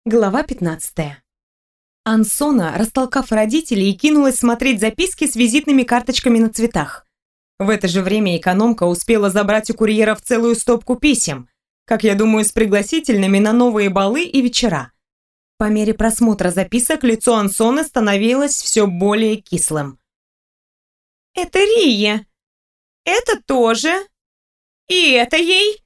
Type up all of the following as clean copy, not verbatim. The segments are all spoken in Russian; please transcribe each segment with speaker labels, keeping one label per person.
Speaker 1: Глава 15. Ансона, растолкав родителей, кинулась смотреть записки с визитными карточками на цветах. В это же время экономка успела забрать у курьеров целую стопку писем, как я думаю, с пригласительными на новые балы и вечера. По мере просмотра записок лицо Ансоны становилось все более кислым. «Это Рия. Это тоже. И это ей».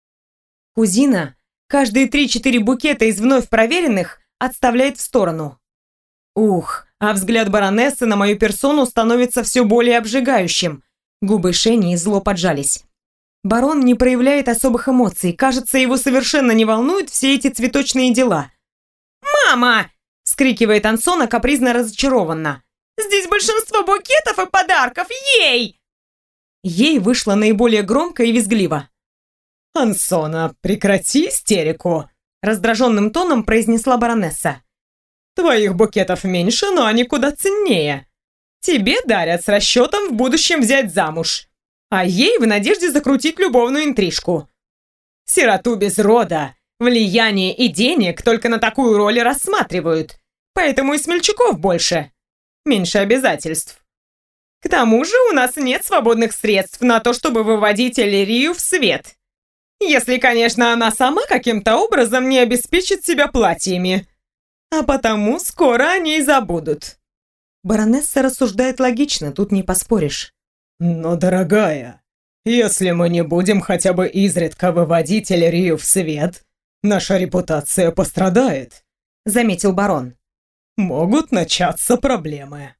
Speaker 1: Кузина каждые 3-4 букета из вновь проверенных отставляет в сторону. Ух, а взгляд баронессы на мою персону становится все более обжигающим. Губы Шени зло поджались. Барон не проявляет особых эмоций. Кажется, его совершенно не волнуют все эти цветочные дела. «Мама!» – вскрикивает Ансона капризно разочарованно. «Здесь большинство букетов и подарков ей!» Ей вышло наиболее громко и визгливо.
Speaker 2: «Ансона, прекрати истерику!» – раздраженным тоном произнесла баронесса. «Твоих букетов меньше, но они куда ценнее. Тебе дарят с расчетом в будущем взять замуж, а ей в надежде закрутить любовную интрижку. Сироту без рода, влияния и денег только на такую роль рассматривают, поэтому и смельчаков больше, меньше обязательств. К тому же у нас нет свободных средств на то, чтобы выводить Эллирию в свет. Если, конечно, она сама каким-то образом не обеспечит себя платьями. А потому скоро о ней забудут».
Speaker 1: Баронесса рассуждает логично, тут не поспоришь.
Speaker 2: «Но, дорогая, если мы не будем хотя бы изредка выводить Эллирию в свет, наша репутация пострадает», — заметил барон. «Могут начаться проблемы».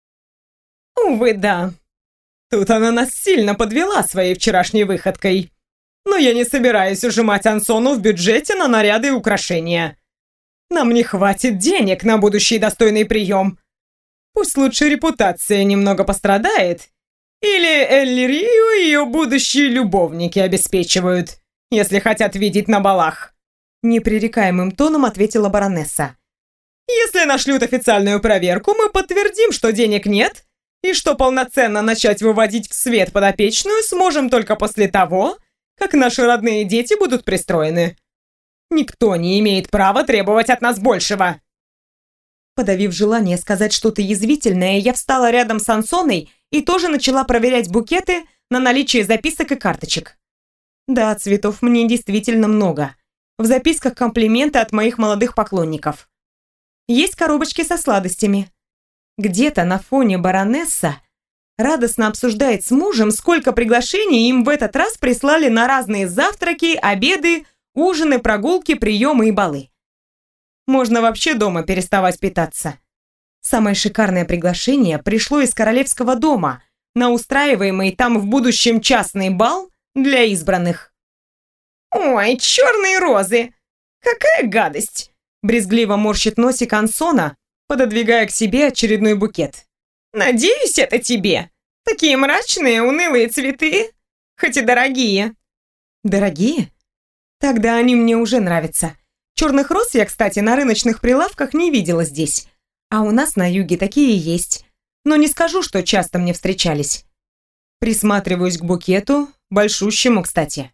Speaker 1: «Увы, да.
Speaker 2: Тут она нас сильно подвела своей вчерашней выходкой. Но я не собираюсь ужимать Ансону в бюджете на наряды и украшения. Нам не хватит денег на будущий достойный прием. Пусть лучше репутация немного пострадает, или Эллирию ее будущие любовники обеспечивают, если хотят видеть на балах», — непререкаемым тоном ответила баронесса. «Если нашлют официальную проверку, мы подтвердим, что денег нет, и что полноценно начать выводить в свет подопечную сможем только после того, как наши родные дети будут пристроены. Никто не имеет права требовать от нас большего».
Speaker 1: Подавив желание сказать что-то язвительное, я встала рядом с Ансоной и тоже начала проверять букеты на наличие записок и карточек. Да, цветов мне действительно много. В записках комплименты от моих молодых поклонников. Есть коробочки со сладостями. Где-то на фоне баронесса радостно обсуждает с мужем, сколько приглашений им в этот раз прислали на разные завтраки, обеды, ужины, прогулки, приемы и балы. Можно вообще дома переставать питаться. Самое шикарное приглашение пришло из королевского дома на устраиваемый там в будущем частный бал для избранных. «Ой, черные розы! Какая гадость!» Брезгливо морщит носик Ансона, пододвигая к себе очередной букет. «Надеюсь, это тебе. Такие мрачные, унылые цветы, хоть и дорогие». «Дорогие? Тогда они мне уже нравятся. Черных роз я, кстати, на рыночных прилавках не видела здесь. А у нас на юге такие есть. Но не скажу, что часто мне встречались. Присматриваюсь к букету, большущему, кстати.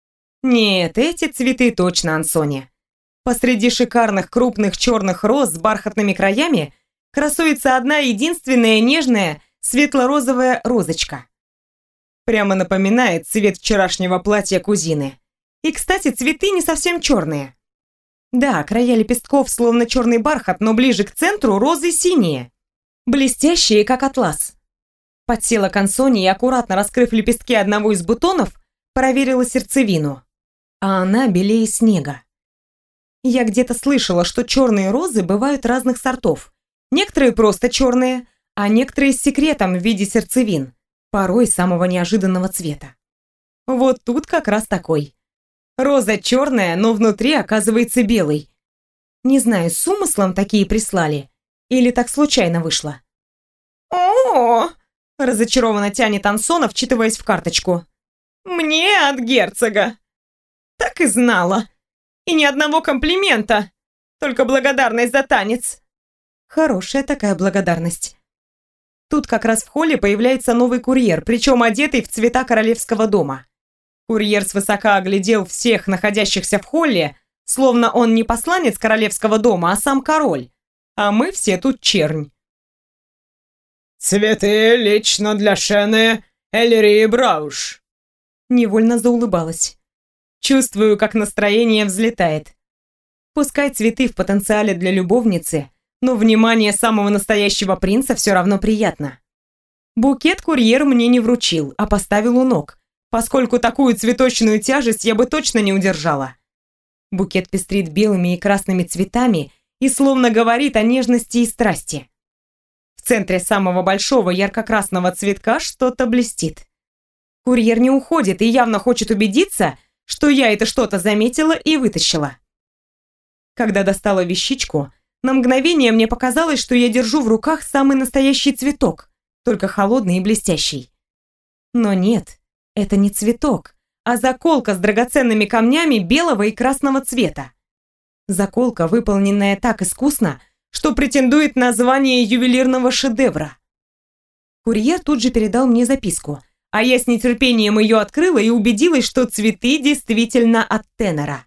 Speaker 1: Нет, эти цветы точно Ансоне. Посреди шикарных крупных черных роз с бархатными краями красуется одна единственная нежная светло-розовая розочка. Прямо напоминает цвет вчерашнего платья кузины. И, кстати, цветы не совсем черные. Да, края лепестков словно черный бархат, но ближе к центру розы синие, блестящие, как атлас. Подсела к Ансоне и, аккуратно раскрыв лепестки одного из бутонов, проверила сердцевину. А она белее снега. Я где-то слышала, что черные розы бывают разных сортов. Некоторые просто черные, а некоторые с секретом в виде сердцевин, порой самого неожиданного цвета. Вот тут как раз такой. Роза черная, но внутри оказывается белой. Не знаю, с умыслом такие прислали или так случайно вышло.
Speaker 2: «О-о-о!»
Speaker 1: — разочарованно тянет Ансона, вчитываясь в карточку.
Speaker 2: «Мне от герцога. Так и знала. И ни одного комплимента, только благодарность за танец».
Speaker 1: Хорошая такая благодарность. Тут как раз в холле появляется новый курьер, причем одетый в цвета королевского дома. Курьер свысока оглядел всех находящихся в холле, словно он не посланец королевского дома, а сам король, а мы все тут чернь.
Speaker 2: «Цветы лично для Шены Эльрии Брауш».
Speaker 1: Невольно заулыбалась. Чувствую, как настроение взлетает. Пускай цветы в потенциале для любовницы, но внимание самого настоящего принца все равно приятно. Букет курьер мне не вручил, а поставил у ног, поскольку такую цветочную тяжесть я бы точно не удержала. Букет пестрит белыми и красными цветами и словно говорит о нежности и страсти. В центре самого большого ярко-красного цветка что-то блестит. Курьер не уходит и явно хочет убедиться, что я это что-то заметила и вытащила. Когда достала вещичку, на мгновение мне показалось, что я держу в руках самый настоящий цветок, только холодный и блестящий. Но нет, это не цветок, а заколка с драгоценными камнями белого и красного цвета. Заколка, выполненная так искусно, что претендует на звание ювелирного шедевра. Курьер тут же передал мне записку, а я с нетерпением ее открыла и убедилась, что цветы действительно от тенора.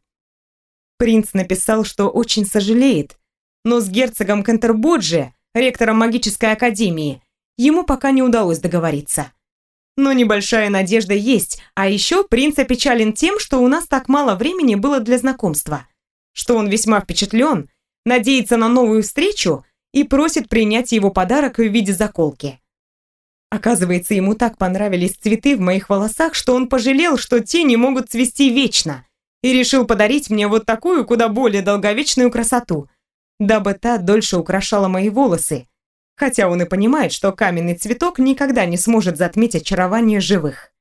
Speaker 1: Принц написал, что очень сожалеет, но с герцогом Кантербоджи, ректором магической академии, ему пока не удалось договориться. Но небольшая надежда есть, а еще принц опечален тем, что у нас так мало времени было для знакомства, что он весьма впечатлен, надеется на новую встречу и просит принять его подарок в виде заколки. Оказывается, ему так понравились цветы в моих волосах, что он пожалел, что те не могут цвести вечно, и решил подарить мне вот такую куда более долговечную красоту, дабы та дольше украшала мои волосы, хотя он и понимает, что каменный цветок никогда не сможет затмить очарование живых.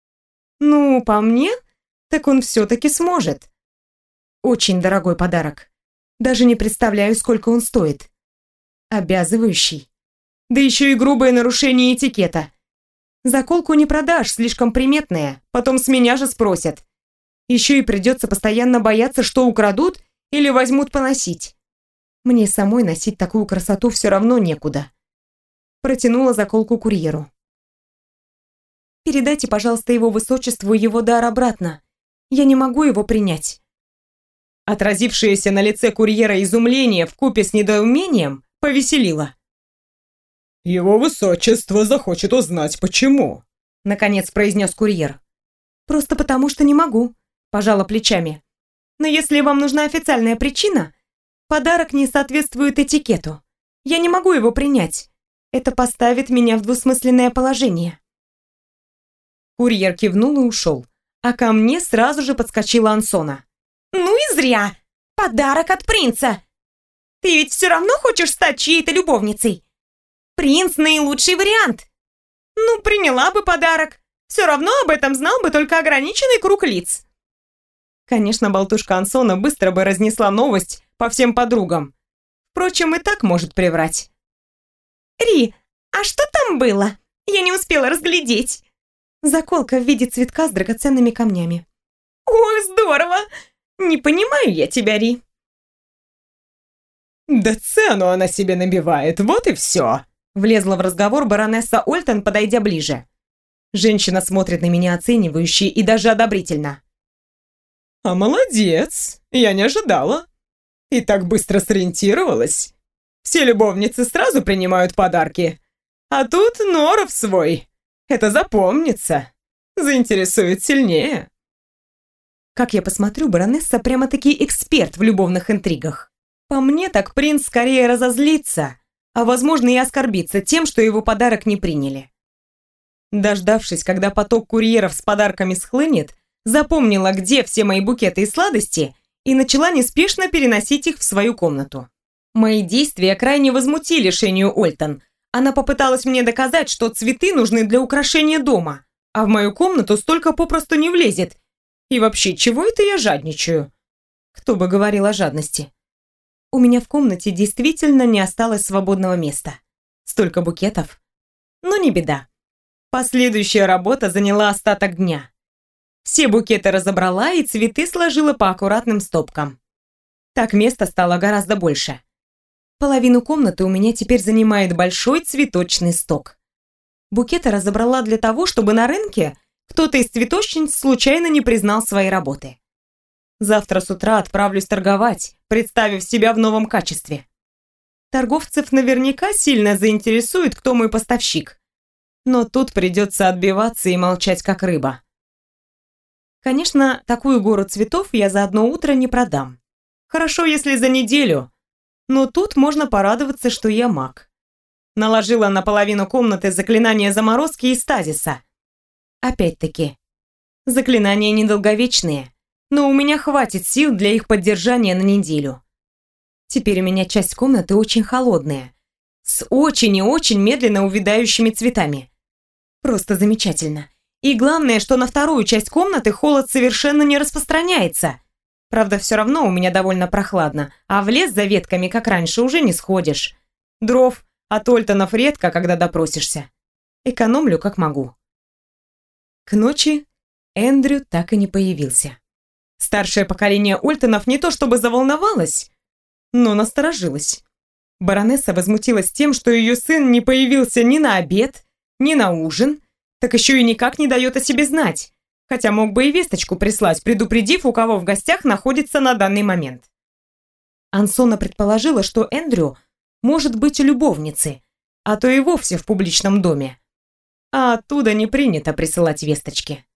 Speaker 1: Ну, по мне, так он все-таки сможет. Очень дорогой подарок. Даже не представляю, сколько он стоит. Обязывающий. Да еще и грубое нарушение этикета. Заколку не продашь, слишком приметная, потом с меня же спросят. Еще и придется постоянно бояться, что украдут или возьмут поносить. Мне самой носить такую красоту все равно некуда. Протянула заколку курьеру. «Передайте, пожалуйста, его высочеству его дар обратно. Я не могу его принять». Отразившееся на лице курьера изумление вкупе с недоумением повеселило.
Speaker 2: «Его высочество захочет узнать, почему», —
Speaker 1: наконец произнес курьер. «Просто потому, что не могу», — пожала плечами. «Но если вам нужна официальная причина, подарок не соответствует этикету. Я не могу его принять. Это поставит меня в двусмысленное положение». Курьер кивнул и ушел, а ко мне сразу же подскочила Ансона. «Ну и зря! Подарок от принца! Ты ведь все равно хочешь стать чьей-то любовницей? Принц – наилучший вариант. Ну, приняла бы подарок. Все равно об этом знал бы только ограниченный круг лиц». Конечно, болтушка Ансона быстро бы разнесла новость по всем подругам. Впрочем, и так может приврать. «Ри, а что там было? Я не успела разглядеть». Заколка в виде цветка с драгоценными камнями. «Ох, здорово! Не понимаю я тебя, Ри».
Speaker 2: «Да цену она себе набивает, вот и все», —
Speaker 1: влезла в разговор баронесса Ольтон, подойдя ближе. Женщина смотрит на меня оценивающе и даже одобрительно.
Speaker 2: «А молодец, я не ожидала. И так быстро сориентировалась. Все любовницы сразу принимают подарки. А тут норов свой. Это запомнится. Заинтересует сильнее».
Speaker 1: Как я посмотрю, баронесса прямо-таки эксперт в любовных интригах. По мне, так принц скорее разозлится, а возможно и оскорбится тем, что его подарок не приняли. Дождавшись, когда поток курьеров с подарками схлынет, запомнила, где все мои букеты и сладости, и начала неспешно переносить их в свою комнату. Мои действия крайне возмутили Шению Ольтон. Она попыталась мне доказать, что цветы нужны для украшения дома, а в мою комнату столько попросту не влезет. И вообще, чего это я жадничаю? Кто бы говорил о жадности? У меня в комнате действительно не осталось свободного места. Столько букетов. Но не беда. Последующая работа заняла остаток дня. Все букеты разобрала и цветы сложила по аккуратным стопкам. Так места стало гораздо больше. Половину комнаты у меня теперь занимает большой цветочный сток. Букеты разобрала для того, чтобы на рынке кто-то из цветочниц случайно не признал своей работы. Завтра с утра отправлюсь торговать, представив себя в новом качестве. Торговцев наверняка сильно заинтересует, кто мой поставщик. Но тут придется отбиваться и молчать как рыба. Конечно, такую гору цветов я за одно утро не продам. Хорошо, если за неделю. Но тут можно порадоваться, что я маг. Наложила на половину комнаты заклинание заморозки и стазиса. Опять-таки, заклинания недолговечные, но у меня хватит сил для их поддержания на неделю. Теперь у меня часть комнаты очень холодная, с очень и очень медленно увядающими цветами. Просто замечательно. И главное, что на вторую часть комнаты холод совершенно не распространяется. Правда, все равно у меня довольно прохладно, а в лес за ветками, как раньше, уже не сходишь. Дров от Ольтонов редко, когда допросишься. Экономлю, как могу. К ночи Эндрю так и не появился. Старшее поколение Ольтонов не то чтобы заволновалось, но насторожилось. Баронесса возмутилась тем, что ее сын не появился ни на обед, ни на ужин, так еще и никак не дает о себе знать, хотя мог бы и весточку прислать, предупредив, у кого в гостях находится на данный момент. Ансона предположила, что Эндрю может быть у любовницы, а то и вовсе в публичном доме. А оттуда не принято присылать весточки.